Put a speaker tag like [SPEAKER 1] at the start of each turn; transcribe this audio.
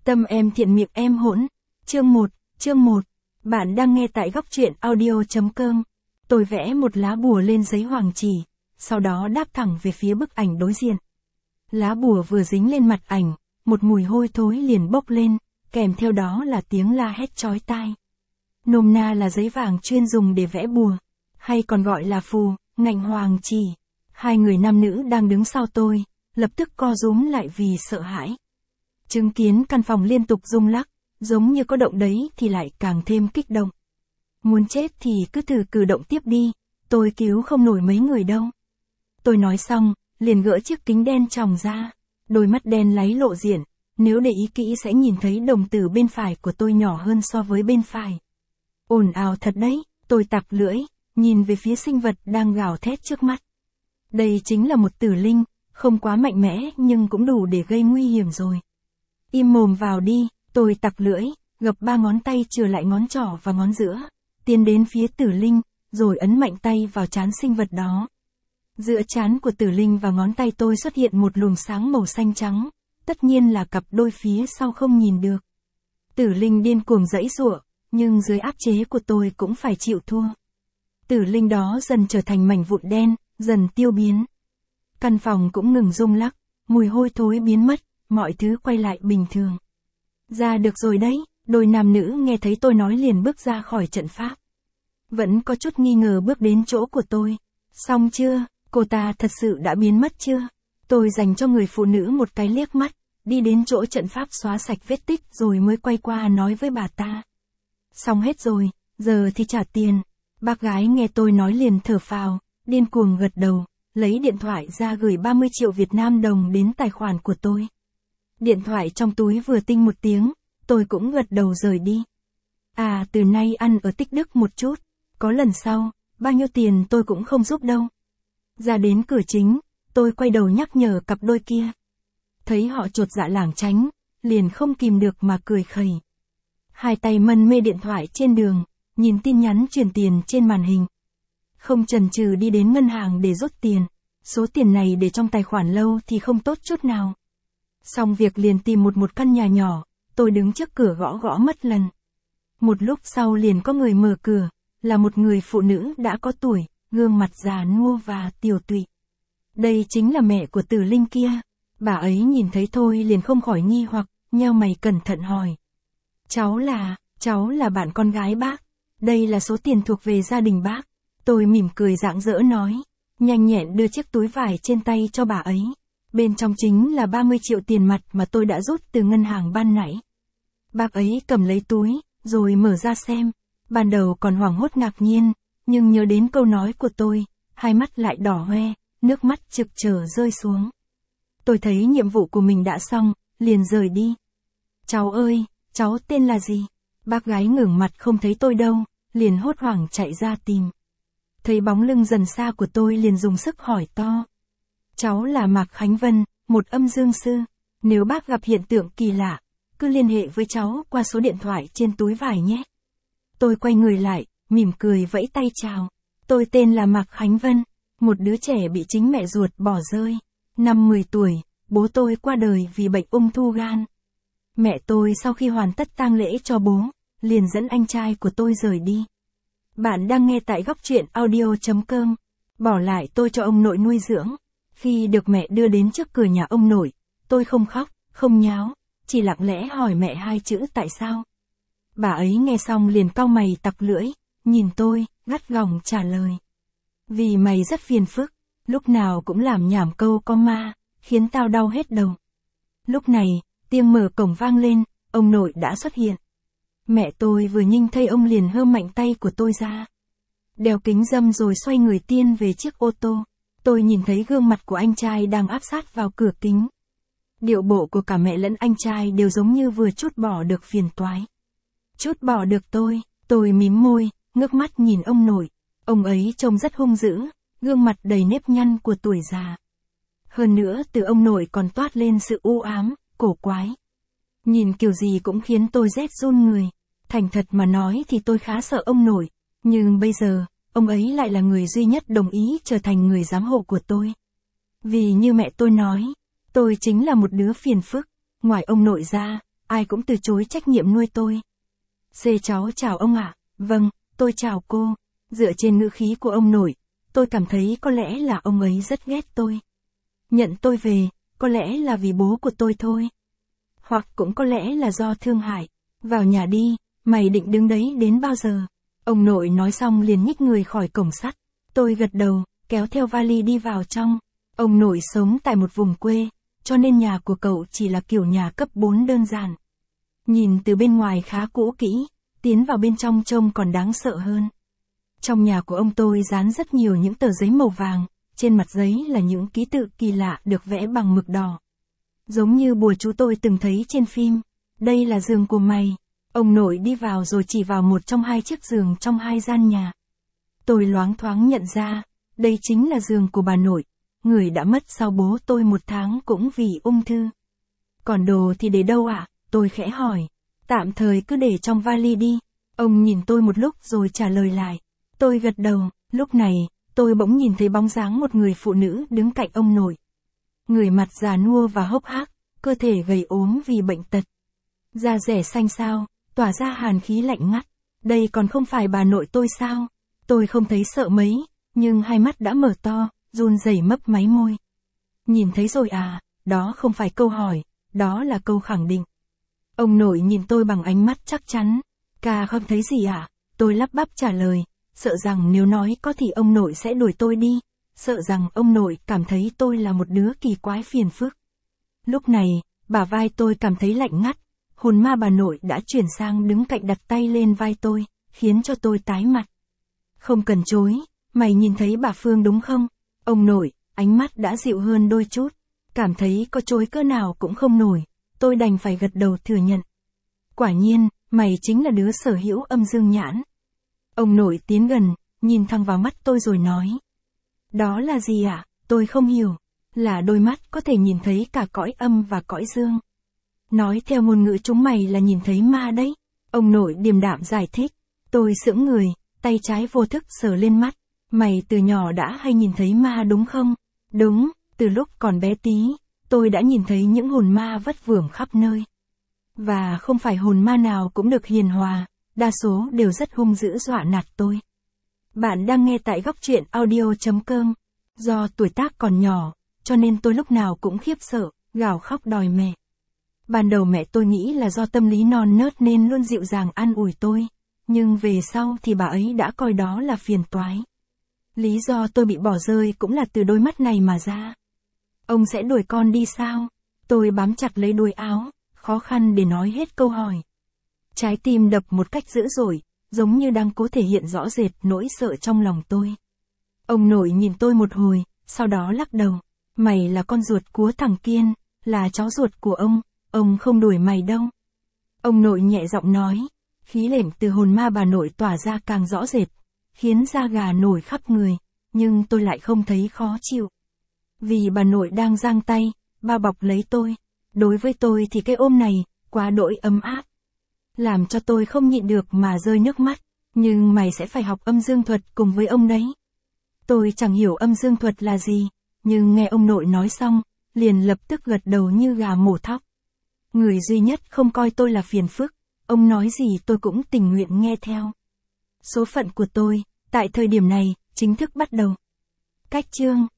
[SPEAKER 1] Tâm em thiện miệng em hỗn. Chương 1. Bạn đang nghe tại góc truyện audio.com. Tôi vẽ một lá bùa lên giấy hoàng chỉ, sau đó đáp thẳng về phía bức ảnh đối diện. Lá bùa vừa dính lên mặt ảnh, một mùi hôi thối liền bốc lên, kèm theo đó là tiếng la hét chói tai. Nôm na là giấy vàng chuyên dùng để vẽ bùa, hay còn gọi là phù, ngạnh hoàng chỉ. Hai người nam nữ đang đứng sau tôi, lập tức co rúm lại vì sợ hãi. Chứng kiến căn phòng liên tục rung lắc, giống như có động đấy thì lại càng thêm kích động. Muốn chết thì cứ thử cử động tiếp đi, tôi cứu không nổi mấy người đâu. Tôi nói xong, liền gỡ chiếc kính đen tròng ra, đôi mắt đen láy lộ diện, nếu để ý kỹ sẽ nhìn thấy đồng tử bên phải của tôi nhỏ hơn so với bên phải. Ồn ào thật đấy, tôi tặc lưỡi, nhìn về phía sinh vật đang gào thét trước mắt. Đây chính là một tử linh, không quá mạnh mẽ nhưng cũng đủ để gây nguy hiểm rồi. Im mồm vào đi, tôi tặc lưỡi, gập ba ngón tay chừa lại ngón trỏ và ngón giữa, tiến đến phía tử linh, rồi ấn mạnh tay vào trán sinh vật đó. Giữa trán của tử linh và ngón tay tôi xuất hiện một luồng sáng màu xanh trắng, tất nhiên là cặp đôi phía sau không nhìn được. Tử linh điên cuồng giãy giụa, nhưng dưới áp chế của tôi cũng phải chịu thua. Tử linh đó dần trở thành mảnh vụn đen, dần tiêu biến. Căn phòng cũng ngừng rung lắc, mùi hôi thối biến mất, mọi thứ quay lại bình thường. Ra được rồi đấy, đôi nam nữ nghe thấy tôi nói liền bước ra khỏi trận pháp. Vẫn có chút nghi ngờ bước đến chỗ của tôi. Xong chưa, cô ta thật sự đã biến mất chưa? Tôi dành cho người phụ nữ một cái liếc mắt, đi đến chỗ trận pháp xóa sạch vết tích rồi mới quay qua nói với bà ta. Xong hết rồi, giờ thì trả tiền. Bác gái nghe tôi nói liền thở phào, điên cuồng gật đầu, lấy điện thoại ra gửi 30 triệu Việt Nam đồng đến tài khoản của tôi. Điện thoại trong túi vừa tinh một tiếng, tôi cũng gật đầu rời đi. Từ nay ăn ở Tích Đức một chút, có lần sau, bao nhiêu tiền tôi cũng không giúp đâu. Ra đến cửa chính, tôi quay đầu nhắc nhở cặp đôi kia. Thấy họ chột dạ lảng tránh, liền không kìm được mà cười khẩy. Hai tay mân mê điện thoại trên đường, nhìn tin nhắn chuyển tiền trên màn hình. Không chần chừ đi đến ngân hàng để rút tiền, số tiền này để trong tài khoản lâu thì không tốt chút nào. Xong việc liền tìm một căn nhà nhỏ, tôi đứng trước cửa gõ gõ mất lần. Một lúc sau liền có người mở cửa, là một người phụ nữ đã có tuổi, gương mặt già nua và tiều tụy. Đây chính là mẹ của tử linh kia. Bà ấy nhìn thấy tôi liền không khỏi nghi hoặc, nheo mày cẩn thận hỏi. Cháu là bạn con gái bác. Đây là số tiền thuộc về gia đình bác. Tôi mỉm cười rạng rỡ nói, nhanh nhẹn đưa chiếc túi vải trên tay cho bà ấy. Bên trong chính là 30 triệu tiền mặt mà tôi đã rút từ ngân hàng ban nãy. Bác ấy cầm lấy túi, rồi mở ra xem. Ban đầu còn hoảng hốt ngạc nhiên, nhưng nhớ đến câu nói của tôi, hai mắt lại đỏ hoe, nước mắt trực trở rơi xuống. Tôi thấy nhiệm vụ của mình đã xong, liền rời đi. Cháu ơi, cháu tên là gì? Bác gái ngẩng mặt không thấy tôi đâu, liền hốt hoảng chạy ra tìm. Thấy bóng lưng dần xa của tôi liền dùng sức hỏi to. Cháu là Mạc Khánh Vân, một âm dương sư. Nếu bác gặp hiện tượng kỳ lạ, cứ liên hệ với cháu qua số điện thoại trên túi vải nhé. Tôi quay người lại, mỉm cười vẫy tay chào. Tôi tên là Mạc Khánh Vân, một đứa trẻ bị chính mẹ ruột bỏ rơi. Năm 10 tuổi, bố tôi qua đời vì bệnh ung thư gan. Mẹ tôi sau khi hoàn tất tang lễ cho bố, liền dẫn anh trai của tôi rời đi. Bạn đang nghe tại góc truyện audio.com. Bỏ lại tôi cho ông nội nuôi dưỡng. Khi được mẹ đưa đến trước cửa nhà ông nội, tôi không khóc, không nháo, chỉ lặng lẽ hỏi mẹ hai chữ tại sao. Bà ấy nghe xong liền cau mày tặc lưỡi, nhìn tôi, gắt gỏng trả lời. Vì mày rất phiền phức, lúc nào cũng làm nhảm câu có ma, khiến tao đau hết đầu. Lúc này, tiếng mở cổng vang lên, ông nội đã xuất hiện. Mẹ tôi vừa nhìn thấy ông liền hơ mạnh tay của tôi ra. Đeo kính râm rồi xoay người tiên về chiếc ô tô. Tôi nhìn thấy gương mặt của anh trai đang áp sát vào cửa kính. Điệu bộ của cả mẹ lẫn anh trai đều giống như vừa trút bỏ được phiền toái. Trút bỏ được tôi mím môi, ngước mắt nhìn ông nội. Ông ấy trông rất hung dữ, gương mặt đầy nếp nhăn của tuổi già. Hơn nữa từ ông nội còn toát lên sự u ám, cổ quái. Nhìn kiểu gì cũng khiến tôi rét run người. Thành thật mà nói thì tôi khá sợ ông nội, nhưng bây giờ, ông ấy lại là người duy nhất đồng ý trở thành người giám hộ của tôi. Vì như mẹ tôi nói, tôi chính là một đứa phiền phức, ngoài ông nội ra, ai cũng từ chối trách nhiệm nuôi tôi. Cháu chào ông ạ. Vâng, tôi chào cô. Dựa trên ngữ khí của ông nội, tôi cảm thấy có lẽ là ông ấy rất ghét tôi. Nhận tôi về, có lẽ là vì bố của tôi thôi. Hoặc cũng có lẽ là do thương hại. Vào nhà đi, mày định đứng đấy đến bao giờ? Ông nội nói xong liền nhích người khỏi cổng sắt. Tôi gật đầu, kéo theo vali đi vào trong. Ông nội sống tại một vùng quê, cho nên nhà của cậu chỉ là kiểu nhà cấp 4 đơn giản. Nhìn từ bên ngoài khá cũ kỹ, tiến vào bên trong trông còn đáng sợ hơn. Trong nhà của ông tôi dán rất nhiều những tờ giấy màu vàng, trên mặt giấy là những ký tự kỳ lạ được vẽ bằng mực đỏ. Giống như bùa chú tôi từng thấy trên phim. Đây là giường của mày. Ông nội đi vào rồi chỉ vào một trong 2 chiếc giường trong 2 gian nhà. Tôi loáng thoáng nhận ra, đây chính là giường của bà nội, người đã mất sau bố tôi 1 tháng cũng vì ung thư. Còn đồ thì để đâu ạ? Tôi khẽ hỏi. Tạm thời cứ để trong vali đi. Ông nhìn tôi một lúc rồi trả lời lại. Tôi gật đầu, lúc này, tôi bỗng nhìn thấy bóng dáng một người phụ nữ đứng cạnh ông nội. Người mặt già nua và hốc hác, cơ thể gầy ốm vì bệnh tật. Da rẻ xanh xao, tỏa ra hàn khí lạnh ngắt. Đây còn không phải bà nội tôi sao? Tôi không thấy sợ mấy, nhưng hai mắt đã mở to, run rẩy mấp máy môi. Nhìn thấy rồi à? Đó không phải câu hỏi, đó là câu khẳng định. Ông nội nhìn tôi bằng ánh mắt chắc chắn. Ca không thấy gì à? Tôi lắp bắp trả lời, sợ rằng nếu nói có thì ông nội sẽ đuổi tôi đi, sợ rằng ông nội cảm thấy tôi là một đứa kỳ quái phiền phức. Lúc này, bả vai tôi cảm thấy lạnh ngắt, hồn ma bà nội đã chuyển sang đứng cạnh đặt tay lên vai tôi, khiến cho tôi tái mặt. Không cần chối, mày nhìn thấy bà Phương đúng không? Ông nội, ánh mắt đã dịu hơn đôi chút, cảm thấy có chối cỡ nào cũng không nổi, tôi đành phải gật đầu thừa nhận. Quả nhiên, mày chính là đứa sở hữu âm dương nhãn. Ông nội tiến gần, nhìn thẳng vào mắt tôi rồi nói. Đó là gì ạ? Tôi không hiểu. Là đôi mắt có thể nhìn thấy cả cõi âm và cõi dương. Nói theo ngôn ngữ chúng mày là nhìn thấy ma đấy. Ông nội điềm đạm giải thích. Tôi sững người, tay trái vô thức sờ lên mắt. Mày từ nhỏ đã hay nhìn thấy ma đúng không? Đúng, từ lúc còn bé tí, tôi đã nhìn thấy những hồn ma vất vưởng khắp nơi. Và không phải hồn ma nào cũng được hiền hòa, đa số đều rất hung dữ dọa nạt tôi. Bạn đang nghe tại góc truyện audio.com. Do tuổi tác còn nhỏ, cho nên tôi lúc nào cũng khiếp sợ, gào khóc đòi mẹ. Ban đầu mẹ tôi nghĩ là do tâm lý non nớt nên luôn dịu dàng an ủi tôi, nhưng về sau thì bà ấy đã coi đó là phiền toái. Lý do tôi bị bỏ rơi cũng là từ đôi mắt này mà ra. Ông sẽ đuổi con đi sao? Tôi bám chặt lấy đuôi áo, khó khăn để nói hết câu hỏi. Trái tim đập một cách dữ dội, giống như đang cố thể hiện rõ rệt nỗi sợ trong lòng tôi. Ông nội nhìn tôi một hồi, sau đó lắc đầu. Mày là con ruột của thằng Kiên, là cháu ruột của ông không đuổi mày đâu. Ông nội nhẹ giọng nói, khí lạnh từ hồn ma bà nội tỏa ra càng rõ rệt, khiến da gà nổi khắp người, nhưng tôi lại không thấy khó chịu. Vì bà nội đang giang tay, bao bọc lấy tôi. Đối với tôi thì cái ôm này, quá đỗi ấm áp. Làm cho tôi không nhịn được mà rơi nước mắt, nhưng mày sẽ phải học âm dương thuật cùng với ông đấy. Tôi chẳng hiểu âm dương thuật là gì, nhưng nghe ông nội nói xong, liền lập tức gật đầu như gà mổ thóc. Người duy nhất không coi tôi là phiền phức, ông nói gì tôi cũng tình nguyện nghe theo. Số phận của tôi, tại thời điểm này, chính thức bắt đầu. Cách chương